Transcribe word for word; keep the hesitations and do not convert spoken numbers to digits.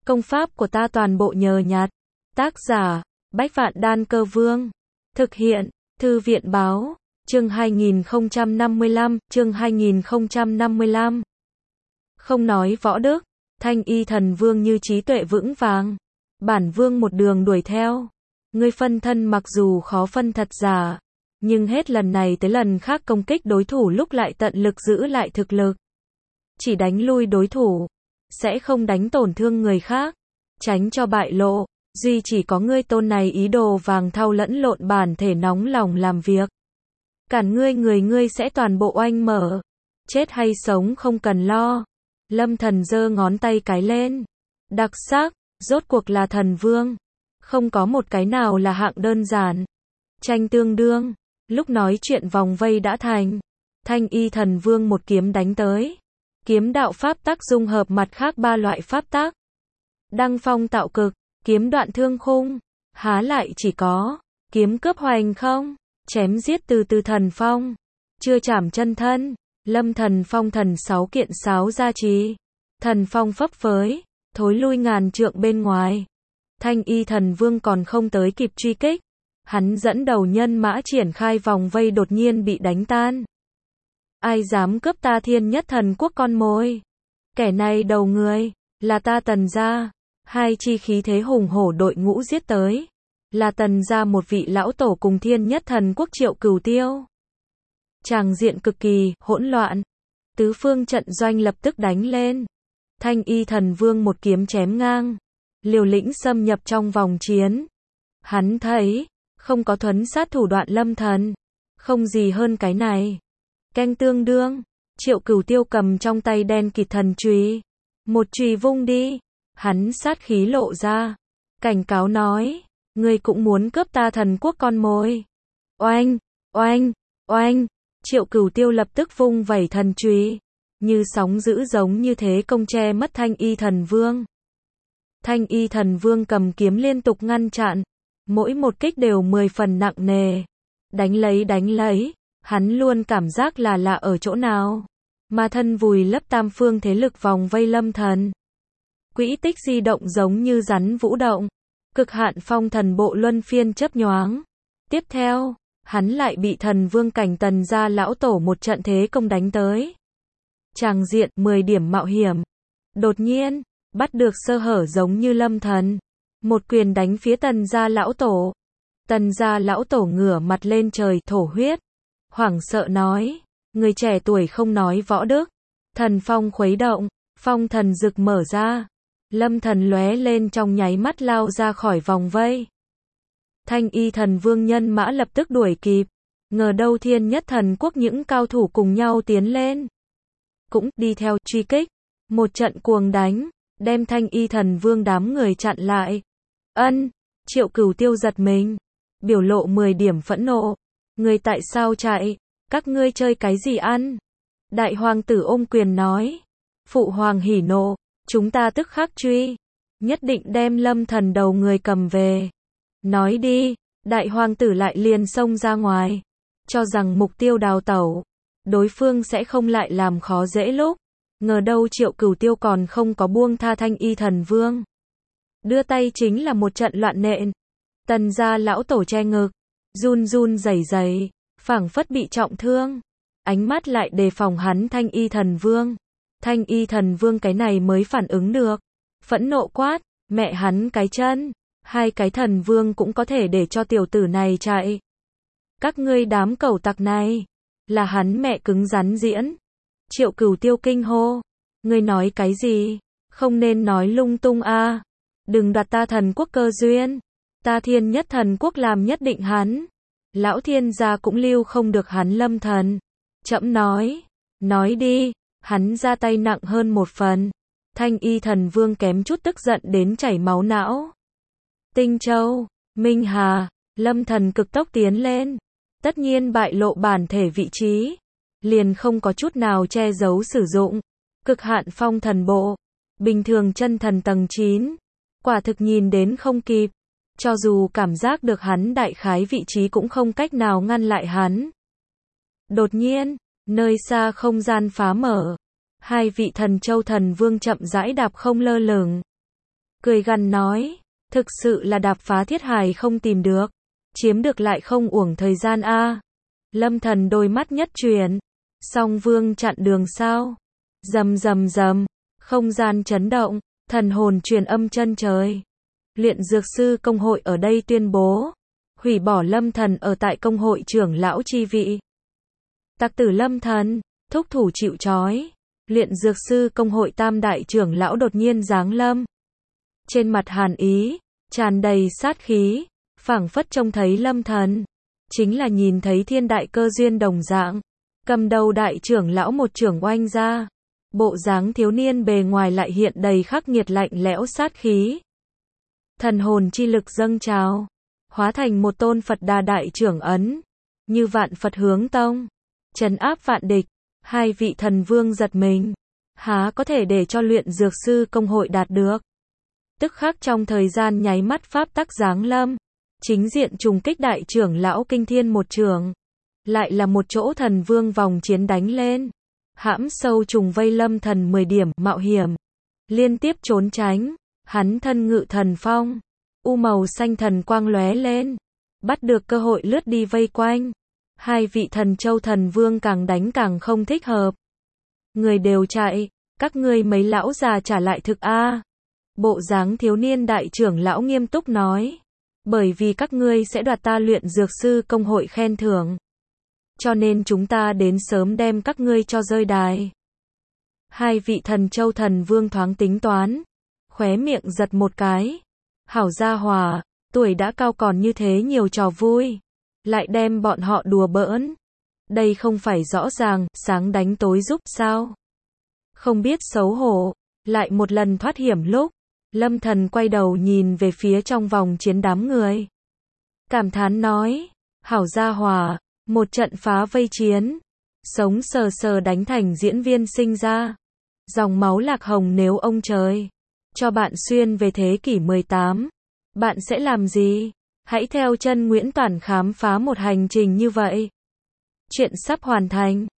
Công pháp của ta toàn bộ nhờ nhặt. Tác giả, Bách Vạn Đan Cơ Vương. Thực hiện, Thư viện Báo. Chương hai nghìn không trăm năm mươi lăm, chương hai nghìn không trăm năm mươi lăm. Không nói võ đức, Thanh Y Thần Vương như trí tuệ vững vàng. Bản vương một đường đuổi theo. Ngươi phân thân mặc dù khó phân thật giả, nhưng hết lần này tới lần khác công kích đối thủ lúc lại tận lực giữ lại thực lực. Chỉ đánh lui đối thủ, sẽ không đánh tổn thương người khác, tránh cho bại lộ. Duy chỉ có ngươi tôn này ý đồ vàng thau lẫn lộn bản thể nóng lòng làm việc. Cản ngươi người ngươi sẽ toàn bộ oanh mở. Chết hay sống không cần lo. Lâm Thần giơ ngón tay cái lên. Đặc sắc, rốt cuộc là thần vương. Không có một cái nào là hạng đơn giản. Tranh tương đương, lúc nói chuyện vòng vây đã thành. Thanh Y Thần Vương một kiếm đánh tới. Kiếm đạo pháp tắc dung hợp mặt khác ba loại pháp tắc. Đăng phong tạo cực, kiếm đoạn thương khung, há lại chỉ có kiếm cướp hoành không, chém giết từ từ thần phong, chưa chảm chân thân. Lâm Thần Phong thần sáu kiện sáo gia trì, thần phong phấp phới, thối lui ngàn trượng bên ngoài. Thanh Y Thần Vương còn không tới kịp truy kích, hắn dẫn đầu nhân mã triển khai vòng vây đột nhiên bị đánh tan. Ai dám cướp ta Thiên Nhất Thần Quốc con mồi? Kẻ này đầu người, là ta Tần gia. Hai chi khí thế hùng hổ đội ngũ giết tới. Là Tần gia một vị lão tổ cùng Thiên Nhất Thần Quốc Triệu Cửu Tiêu. Tràng diện cực kỳ hỗn loạn. Tứ phương trận doanh lập tức đánh lên. Thanh Y Thần Vương một kiếm chém ngang, liều lĩnh xâm nhập trong vòng chiến. Hắn thấy, không có thuấn sát thủ đoạn Lâm Thần, không gì hơn cái này. Canh tương đương, Triệu Cửu Tiêu cầm trong tay đen kịt thần chùy, một chùy vung đi, hắn sát khí lộ ra, cảnh cáo nói, ngươi cũng muốn cướp ta thần quốc con mồi. Oanh, oanh, oanh, Triệu Cửu Tiêu lập tức vung vẩy thần chùy, như sóng dữ giống như thế công che mất Thanh Y Thần Vương. Thanh Y Thần Vương cầm kiếm liên tục ngăn chặn, mỗi một kích đều mười phần nặng nề. Đánh lấy đánh lấy, hắn luôn cảm giác là lạ ở chỗ nào, mà thân vùi lấp tam phương thế lực vòng vây Lâm Thần. Quỹ tích di động giống như rắn vũ động, cực hạn phong thần bộ luân phiên chấp nhoáng. Tiếp theo, hắn lại bị thần vương cảnh Tần gia lão tổ một trận thế công đánh tới. Tràng diện mười điểm mạo hiểm. Đột nhiên, bắt được sơ hở giống như Lâm Thần, một quyền đánh phía Tần gia lão tổ. Tần gia lão tổ ngửa mặt lên trời thổ huyết, hoảng sợ nói, người trẻ tuổi không nói võ đức. Thần phong khuấy động, phong thần rực mở ra. Lâm Thần lóe lên trong nháy mắt lao ra khỏi vòng vây. Thanh Y Thần Vương nhân mã lập tức đuổi kịp, ngờ đâu Thiên Nhất Thần Quốc những cao thủ cùng nhau tiến lên, cũng đi theo truy kích, một trận cuồng đánh, đem Thanh Y Thần Vương đám người chặn lại. Ân, Triệu Cửu Tiêu giật mình, biểu lộ mười điểm phẫn nộ, người tại sao chạy, các ngươi chơi cái gì ăn? Đại hoàng tử ôm quyền nói, phụ hoàng hỉ nộ, chúng ta tức khắc truy, nhất định đem Lâm Thần đầu người cầm về. Nói đi, đại hoàng tử lại liền xông ra ngoài, cho rằng mục tiêu đào tẩu, đối phương sẽ không lại làm khó dễ lúc. Ngờ đâu Triệu Cửu Tiêu còn không có buông tha Thanh Y Thần Vương. Đưa tay chính là một trận loạn nện. Tần gia lão tổ che ngực, run run rẩy rẩy, phảng phất bị trọng thương. Ánh mắt lại đề phòng hắn Thanh Y Thần Vương. Thanh Y Thần Vương cái này mới phản ứng được. Phẫn nộ quát, mẹ hắn cái chân. Hai cái thần vương cũng có thể để cho tiểu tử này chạy. Các ngươi đám cẩu tặc này, là hắn mẹ cứng rắn diễn. Triệu Cửu Tiêu kinh hô, ngươi nói cái gì? Không nên nói lung tung a. Đừng đoạt ta thần quốc cơ duyên. Ta Thiên Nhất Thần Quốc làm nhất định hắn. Lão thiên gia cũng lưu không được hắn Lâm Thần. Chậm nói, nói đi, hắn ra tay nặng hơn một phần. Thanh Y Thần Vương kém chút tức giận đến chảy máu não. Tinh Châu, Minh Hà, Lâm Thần cực tốc tiến lên, tất nhiên bại lộ bản thể vị trí, liền không có chút nào che giấu sử dụng. Cực hạn phong thần bộ, bình thường chân thần tầng chín, quả thực nhìn đến không kịp, cho dù cảm giác được hắn đại khái vị trí cũng không cách nào ngăn lại hắn. Đột nhiên, nơi xa không gian phá mở, hai vị thần châu thần vương chậm rãi đạp không lơ lửng. cười gằn nói, thực sự là đạp phá thiết hài không tìm được, chiếm được lại không uổng thời gian a. Lâm Thần đôi mắt nhất chuyển, Song Vương chặn đường sao? Rầm rầm rầm, không gian chấn động, thần hồn truyền âm chân trời. Luyện dược sư công hội ở đây tuyên bố, hủy bỏ Lâm Thần ở tại công hội trưởng lão chi vị. Tặc tử Lâm Thần, thúc thủ chịu trói. Luyện dược sư công hội tam đại trưởng lão đột nhiên giáng lâm. Trên mặt hàn ý, tràn đầy sát khí, phảng phất trông thấy Lâm Thần, chính là nhìn thấy thiên đại cơ duyên đồng dạng. Cầm đầu đại trưởng lão một trưởng oanh ra, bộ dáng thiếu niên bề ngoài lại hiện đầy khắc nghiệt lạnh lẽo sát khí. Thần hồn chi lực dâng trào, hóa thành một tôn Phật Đà đại trưởng ấn, như vạn Phật hướng tông, trấn áp vạn địch. Hai vị thần vương giật mình, há có thể để cho luyện dược sư công hội đạt được. Tức khắc trong thời gian nháy mắt pháp tắc giáng lâm, chính diện trùng kích đại trưởng lão kinh thiên một trường, lại là một chỗ thần vương vòng chiến đánh lên, hãm sâu trùng vây Lâm Thần mười điểm mạo hiểm, liên tiếp trốn tránh, hắn thân ngự thần phong, u màu xanh thần quang lóe lên, bắt được cơ hội lướt đi vây quanh. Hai vị thần châu thần vương càng đánh càng không thích hợp. Người đều chạy, các ngươi mấy lão già trả lại thực a. Bộ dáng thiếu niên đại trưởng lão nghiêm túc nói, bởi vì các ngươi sẽ đoạt ta luyện dược sư công hội khen thưởng, cho nên chúng ta đến sớm đem các ngươi cho rơi đài. Hai vị thần châu thần vương thoáng tính toán, khóe miệng giật một cái. Hảo gia hòa, tuổi đã cao còn như thế nhiều trò vui, lại đem bọn họ đùa bỡn. Đây không phải rõ ràng, sáng đánh tối giúp sao? Không biết xấu hổ, lại một lần thoát hiểm lúc, Lâm Thần quay đầu nhìn về phía trong vòng chiến đám người. Cảm thán nói, hảo gia hòa, một trận phá vây chiến, sống sờ sờ đánh thành diễn viên sinh ra. Dòng máu lạc hồng nếu ông trời cho bạn xuyên về thế kỷ mười tám, bạn sẽ làm gì? Hãy theo chân Nguyễn Toản khám phá một hành trình như vậy. Chuyện sắp hoàn thành.